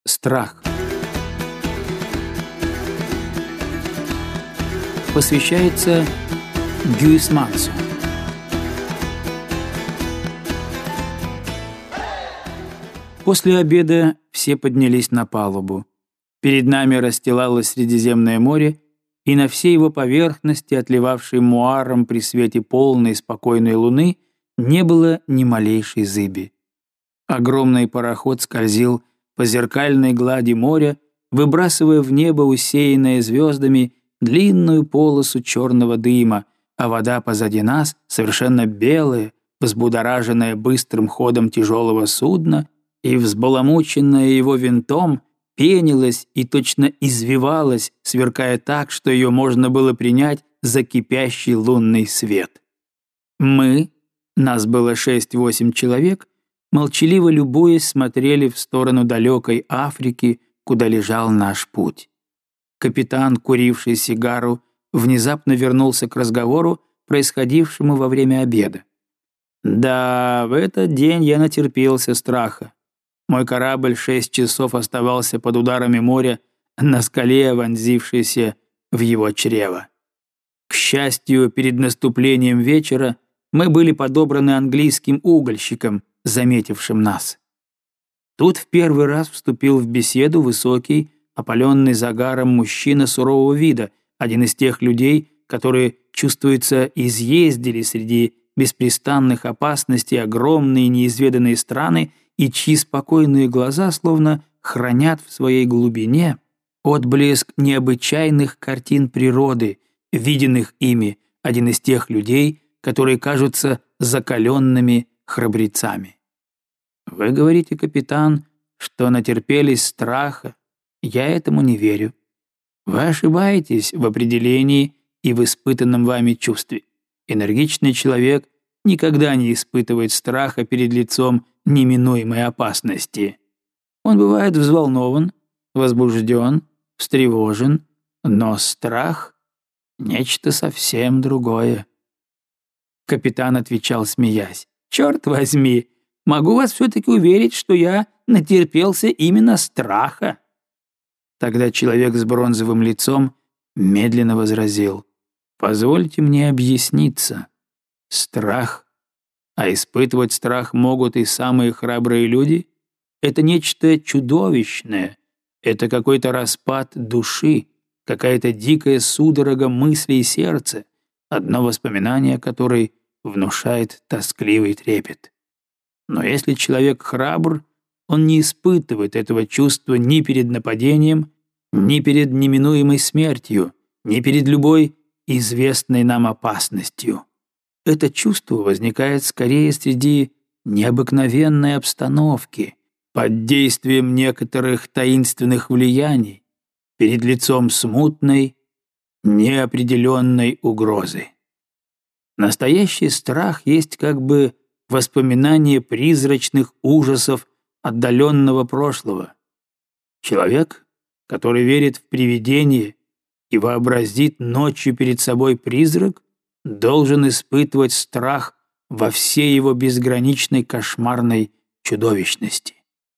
Страх. Посвящается Гюисмансу. После обеда все поднялись на палубу. Перед нами расстилалось Средиземное море, и на всей его поверхности, отливавшей муаром при свете полной спокойной луны, не было ни малейшей зыби. Огромный пароход скользил по зеркальной глади моря, выбрасывая в небо, усеянное звездами, длинную полосу черного дыма, а вода позади нас, совершенно белая, взбудораженная быстрым ходом тяжелого судна и взбаламученная его винтом, пенилась и точно извивалась, сверкая так, что ее можно было принять за кипящий лунный свет. Мы, нас было 6-8 человек, молчаливо любуясь, смотрели в сторону далекой Африки, куда лежал наш путь. Капитан, куривший сигару, внезапно вернулся к разговору, происходившему во время обеда. «Да, в этот день я натерпелся страха. Мой корабль 6 часов оставался под ударами моря на скале, вонзившейся в его чрево. К счастью, перед наступлением вечера мы были подобраны английским угольщиком, заметившим нас. Тут в первый раз вступил в беседу высокий, опаленный загаром мужчина сурового вида, один из тех людей, которые, чувствуется, изъездили среди беспрестанных опасностей огромные неизведанные страны и чьи спокойные глаза словно хранят в своей глубине отблеск необычайных картин природы, виденных ими, один из тех людей, которые кажутся закаленными храбрецами. Вы говорите, капитан, что натерпелись страха. Я этому не верю. Вы ошибаетесь в определении и в испытанном вами чувстве. Энергичный человек никогда не испытывает страха перед лицом неминуемой опасности. Он бывает взволнован, возбужден, встревожен, но страх — нечто совсем другое. Капитан отвечал, смеясь: «Черт возьми, могу вас все-таки уверить, что я натерпелся именно страха». Тогда человек с бронзовым лицом медленно возразил: «Позвольте мне объясниться. Страх, а испытывать страх могут и самые храбрые люди, это нечто чудовищное, это какой-то распад души, какая-то дикая судорога мысли и сердца, одно воспоминание которой внушает тоскливый трепет. Но если человек храбр, он не испытывает этого чувства ни перед нападением, ни перед неминуемой смертью, ни перед любой известной нам опасностью. Это чувство возникает скорее среди необыкновенной обстановки, под действием некоторых таинственных влияний, перед лицом смутной, неопределенной угрозы. Настоящий страх есть как бы воспоминание призрачных ужасов отдаленного прошлого. Человек, который верит в привидение и вообразит ночью перед собой призрак, должен испытывать страх во всей его безграничной кошмарной чудовищности.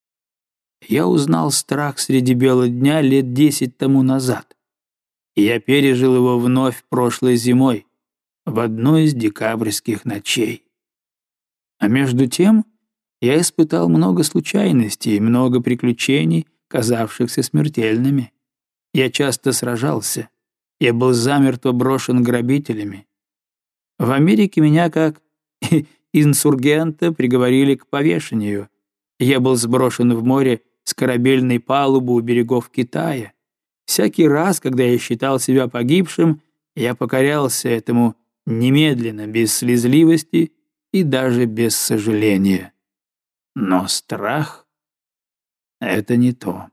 Я узнал страх среди бела дня лет 10 тому назад, и я пережил его вновь прошлой зимой, в одну из декабрьских ночей. А между тем я испытал много случайностей, много приключений, казавшихся смертельными. Я часто сражался, я был замертво брошен грабителями. В Америке меня, как инсургента, приговорили к повешению. Я был сброшен в море с корабельной палубы у берегов Китая. Всякий раз, когда я считал себя погибшим, я покорялся этому немедленно, без слезливости и даже без сожаления. Но страх — это не то.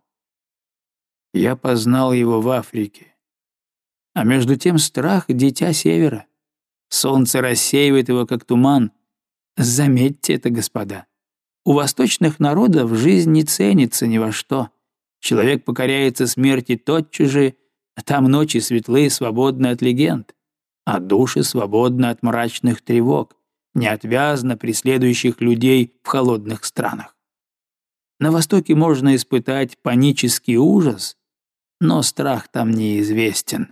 Я познал его в Африке. А между тем страх — дитя севера. Солнце рассеивает его, как туман. Заметьте это, господа. У восточных народов жизнь не ценится ни во что. Человек покоряется смерти тотчас же, а там ночи светлы и свободны от легенд, а души свободны от мрачных тревог, неотвязно преследующих людей в холодных странах. На Востоке можно испытать панический ужас, но страх там неизвестен.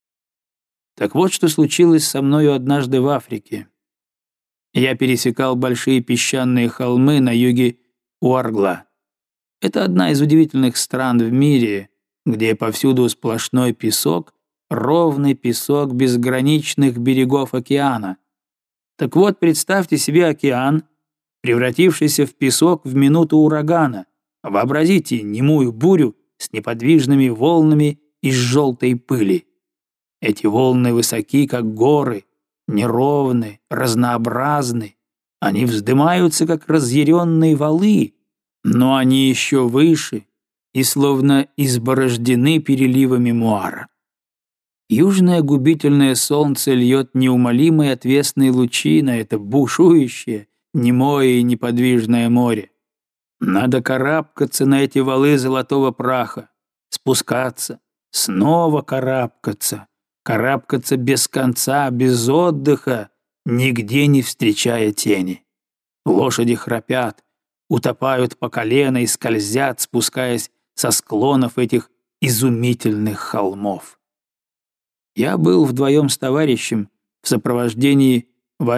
Так вот, что случилось со мною однажды в Африке. Я пересекал большие песчаные холмы на юге Уаргла. Это одна из удивительных стран в мире, где повсюду сплошной песок, ровный песок безграничных берегов океана. Так вот, представьте себе океан, превратившийся в песок в минуту урагана. Вообразите немую бурю с неподвижными волнами из желтой пыли. Эти волны высоки, как горы, неровны, разнообразны. Они вздымаются, как разъяренные валы, но они еще выше и словно изборождены переливами муара. Южное губительное солнце льет неумолимые отвесные лучи на это бушующее, немое и неподвижное море. Надо карабкаться на эти валы золотого праха, спускаться, снова карабкаться, карабкаться без конца, без отдыха, нигде не встречая тени. Лошади храпят, утопают по колено и скользят, спускаясь со склонов этих изумительных холмов. Я был вдвоем с товарищем в сопровождении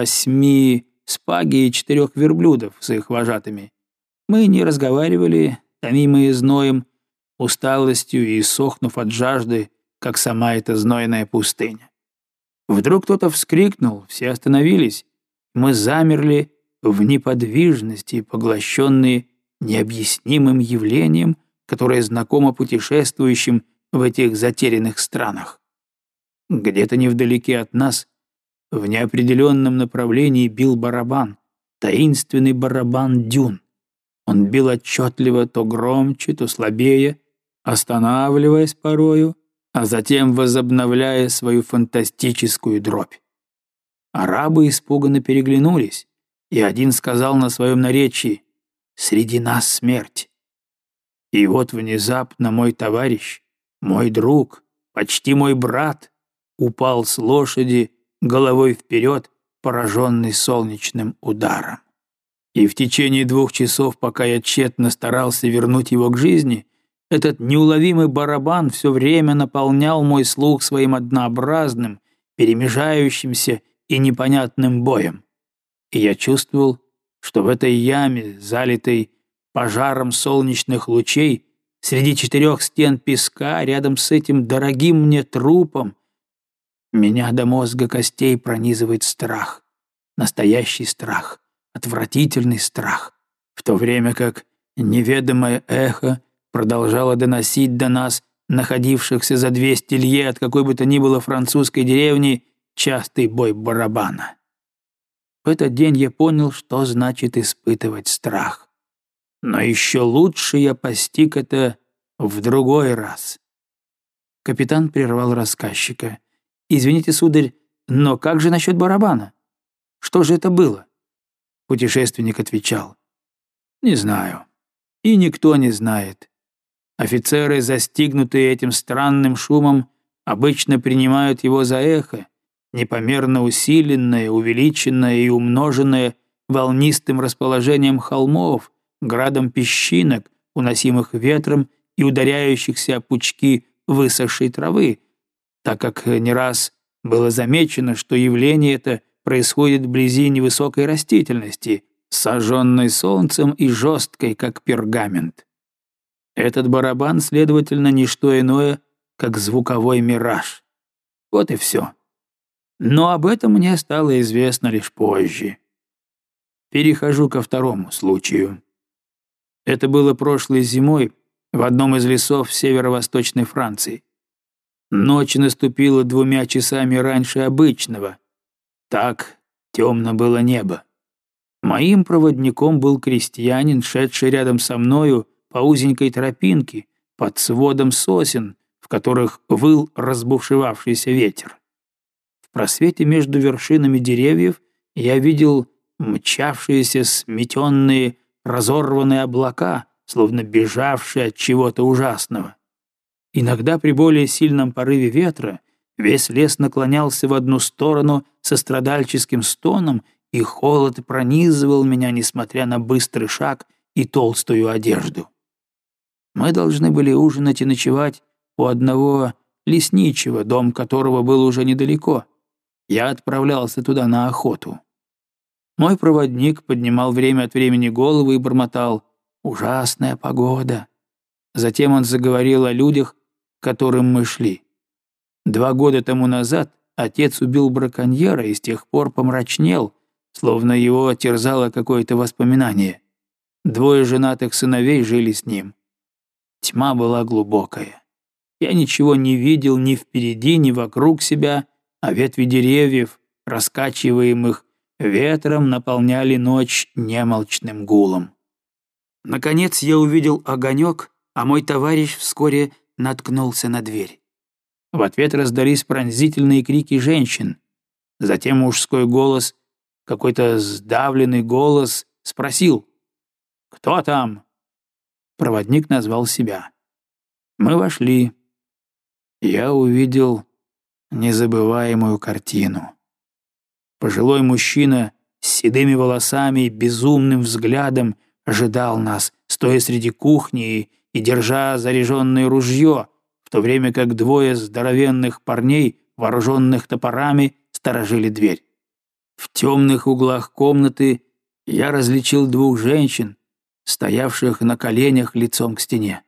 8 спаги и 4 верблюдов с их вожатыми. Мы не разговаривали, томимые зноем, усталостью и сохнув от жажды, как сама эта знойная пустыня. Вдруг кто-то вскрикнул, все остановились. Мы замерли в неподвижности, поглощенные необъяснимым явлением, которое знакомо путешествующим в этих затерянных странах. Где-то невдалеке от нас, в неопределенном направлении бил барабан, таинственный барабан дюн. Он бил отчетливо, то громче, то слабее, останавливаясь порою, а затем возобновляя свою фантастическую дробь. Арабы испуганно переглянулись, и один сказал на своем наречии: «Среди нас смерть». И вот внезапно мой товарищ, мой друг, почти мой брат, упал с лошади головой вперед, пораженный солнечным ударом. И в течение 2 часов, пока я тщетно старался вернуть его к жизни, этот неуловимый барабан все время наполнял мой слух своим однообразным, перемежающимся и непонятным боем. И я чувствовал, что в этой яме, залитой пожаром солнечных лучей, среди 4 стен песка, рядом с этим дорогим мне трупом, меня до мозга костей пронизывает страх, настоящий страх, отвратительный страх, в то время как неведомое эхо продолжало доносить до нас, находившихся за 200 лье от какой бы то ни было французской деревни, частый бой барабана. В этот день я понял, что значит испытывать страх. Но еще лучше я постиг это в другой раз. Капитан прервал рассказчика. «Извините, сударь, но как же насчет барабана? Что же это было?» Путешественник отвечал: «Не знаю. И никто не знает. Офицеры, застигнутые этим странным шумом, обычно принимают его за эхо, непомерно усиленное, увеличенное и умноженное волнистым расположением холмов, градом песчинок, уносимых ветром и ударяющихся о пучки высохшей травы, так как не раз было замечено, что явление это происходит вблизи невысокой растительности, сожженной солнцем и жесткой, как пергамент. Этот барабан, следовательно, не что иное, как звуковой мираж. Вот и все. Но об этом мне стало известно лишь позже. Перехожу ко второму случаю. Это было прошлой зимой в одном из лесов северо-восточной Франции. Ночь наступила 2 часами раньше обычного. Так темно было небо. Моим проводником был крестьянин, шедший рядом со мною по узенькой тропинке под сводом сосен, в которых выл разбушевавшийся ветер. В просвете между вершинами деревьев я видел мчавшиеся сметенные, разорванные облака, словно бежавшие от чего-то ужасного. Иногда при более сильном порыве ветра весь лес наклонялся в одну сторону со страдальческим стоном, и холод пронизывал меня, несмотря на быстрый шаг и толстую одежду. Мы должны были ужинать и ночевать у одного лесничего, дом которого был уже недалеко. Я отправлялся туда на охоту. Мой проводник поднимал время от времени голову и бормотал: «Ужасная погода». Затем он заговорил о людях, к которым мы шли. 2 года тому назад отец убил браконьера и с тех пор помрачнел, словно его терзало какое-то воспоминание. 2 женатых сыновей жили с ним. Тьма была глубокая. Я ничего не видел ни впереди, ни вокруг себя, а ветви деревьев, раскачиваемых ветром, наполняли ночь немолчным гулом. Наконец я увидел огонек, а мой товарищ вскоре наткнулся на дверь. В ответ раздались пронзительные крики женщин. Затем мужской голос, какой-то сдавленный голос, спросил: «Кто там?» Проводник назвал себя. Мы вошли. Я увидел незабываемую картину. Пожилой мужчина с седыми волосами и безумным взглядом ожидал нас, стоя среди кухни и держа заряженное ружье, в то время как 2 здоровенных парней, вооруженных топорами, сторожили дверь. В темных углах комнаты я различил 2 женщин, стоявших на коленях лицом к стене.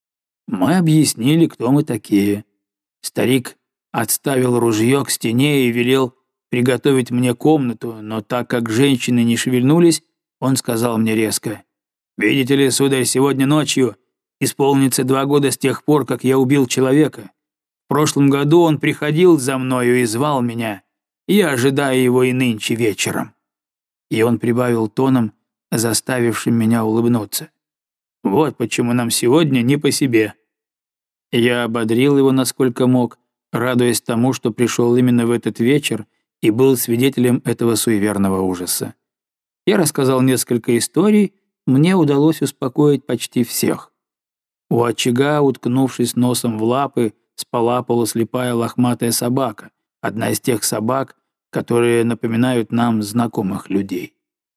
Мы объяснили, кто мы такие. Старик отставил ружье к стене и велел приготовить мне комнату, но так как женщины не шевельнулись, он сказал мне резко: «Видите ли, сударь, сегодня ночью исполнится 2 года с тех пор, как я убил человека. В прошлом году он приходил за мною и звал меня. Я ожидаю его и нынче вечером». И он прибавил тоном, заставившим меня улыбнуться: «Вот почему нам сегодня не по себе». Я ободрил его насколько мог, радуясь тому, что пришел именно в этот вечер и был свидетелем этого суеверного ужаса. Я рассказал несколько историй, мне удалось успокоить почти всех. У очага, уткнувшись носом в лапы, спала полуслепая лохматая собака, одна из тех собак, которые напоминают нам знакомых людей.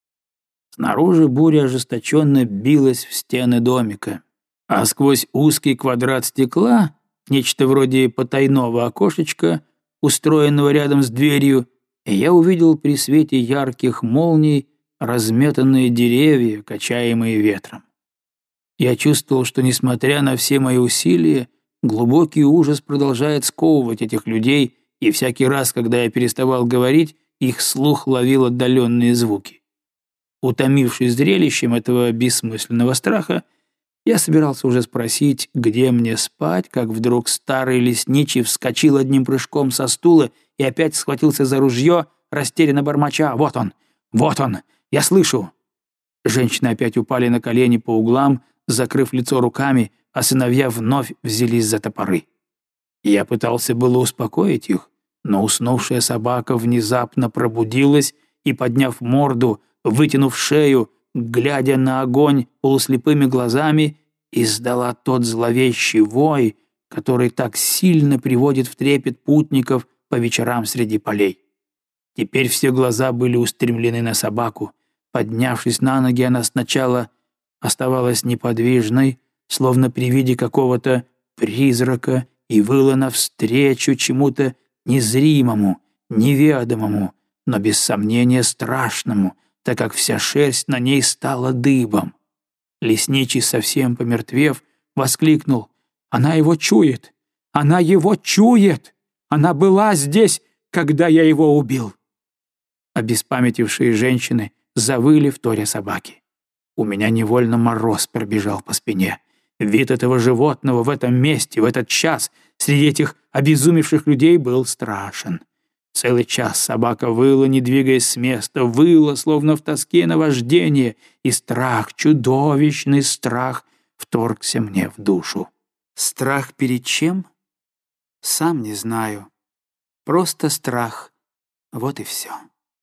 Снаружи буря ожесточенно билась в стены домика, а сквозь узкий квадрат стекла, нечто вроде потайного окошечка, устроенного рядом с дверью, я увидел при свете ярких молний разметанные деревья, качаемые ветром. Я чувствовал, что, несмотря на все мои усилия, глубокий ужас продолжает сковывать этих людей, и всякий раз, когда я переставал говорить, их слух ловил отдаленные звуки. Утомившись зрелищем этого бессмысленного страха, я собирался уже спросить, где мне спать, как вдруг старый лесничий вскочил одним прыжком со стула и опять схватился за ружье, растерянно бормоча: «Вот он! Вот он! Я слышу!» Женщины опять упали на колени по углам, закрыв лицо руками, а сыновья вновь взялись за топоры. Я пытался было успокоить их, но уснувшая собака внезапно пробудилась и, подняв морду, вытянув шею, глядя на огонь полуслепыми глазами, издала тот зловещий вой, который так сильно приводит в трепет путников по вечерам среди полей. Теперь все глаза были устремлены на собаку. Поднявшись на ноги, она сначала оставалась неподвижной, словно при виде какого-то призрака, и выла навстречу чему-то незримому, неведомому, но без сомнения страшному, так как вся шерсть на ней стала дыбом. Лесничий, совсем помертвев, воскликнул: «Она его чует! Она его чует! Она была здесь, когда я его убил!» Обеспамятившие женщины завыли вторя собаки. У меня невольно мороз пробежал по спине. Вид этого животного в этом месте, в этот час, среди этих обезумевших людей был страшен. Целый час собака выла, не двигаясь с места, выла, словно в тоске наваждения, и страх, чудовищный страх, вторгся мне в душу. Страх перед чем? Сам не знаю. Просто страх. Вот и все.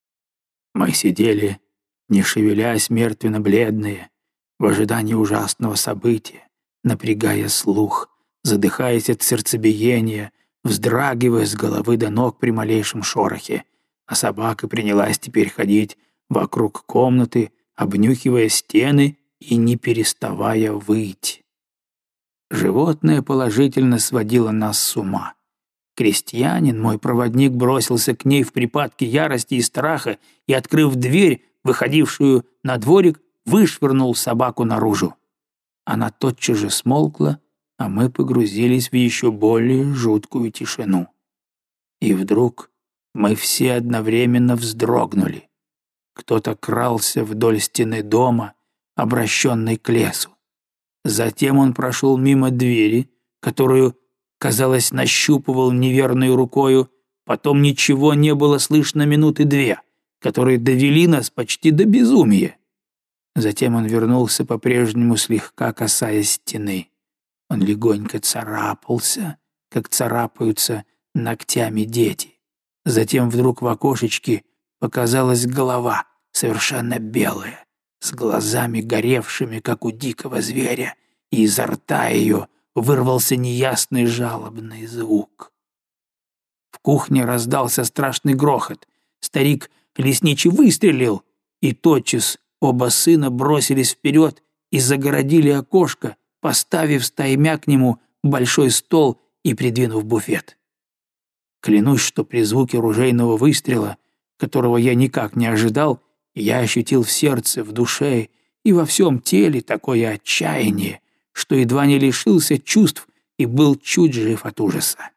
Мы сидели, не шевелясь, мертвенно-бледные, в ожидании ужасного события, напрягая слух, задыхаясь от сердцебиения, вздрагивая с головы до ног при малейшем шорохе, а собака принялась теперь ходить вокруг комнаты, обнюхивая стены и не переставая выть. Животное положительно сводило нас с ума. Крестьянин, мой проводник, бросился к ней в припадке ярости и страха и, открыв дверь, выходившую на дворик, вышвырнул собаку наружу. Она тотчас же смолкла, а мы погрузились в еще более жуткую тишину. И вдруг мы все одновременно вздрогнули. Кто-то крался вдоль стены дома, обращенной к лесу. Затем он прошел мимо двери, которую, казалось, нащупывал неверной рукою, потом ничего не было слышно минуты две, которые довели нас почти до безумия. Затем он вернулся по-прежнему, слегка касаясь стены. Он легонько царапался, как царапаются ногтями дети. Затем вдруг в окошечке показалась голова, совершенно белая, с глазами горевшими, как у дикого зверя, и изо рта ее вырвался неясный жалобный звук. В кухне раздался страшный грохот. Старик лесничий выстрелил, и тотчас оба сына бросились вперед и загородили окошко, поставив стаймя к нему большой стол и придвинув буфет. Клянусь, что при звуке ружейного выстрела, которого я никак не ожидал, я ощутил в сердце, в душе и во всем теле такое отчаяние, что едва не лишился чувств и был чуть жив от ужаса.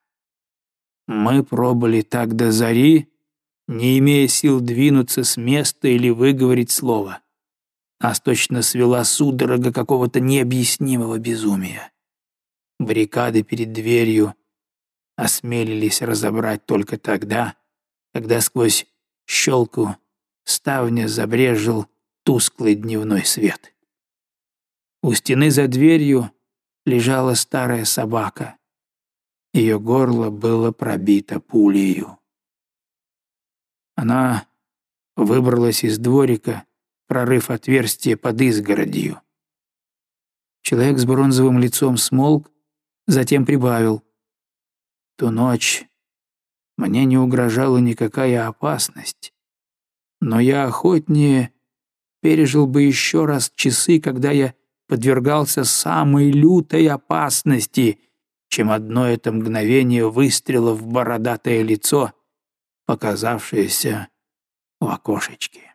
Мы пробыли так до зари, не имея сил двинуться с места или выговорить слово. Нас точно свела судорога какого-то необъяснимого безумия. Баррикады перед дверью осмелились разобрать только тогда, когда сквозь щелку ставня забрезжил тусклый дневной свет. У стены за дверью лежала старая собака. Ее горло было пробито пулею. Она выбралась из дворика, прорыв отверстие под изгородью. Человек с бронзовым лицом смолк, затем прибавил: «Ту ночь мне не угрожала никакая опасность, но я охотнее пережил бы еще раз часы, когда я подвергался самой лютой опасности, чем одно это мгновение выстрела в бородатое лицо, показавшееся в окошечке».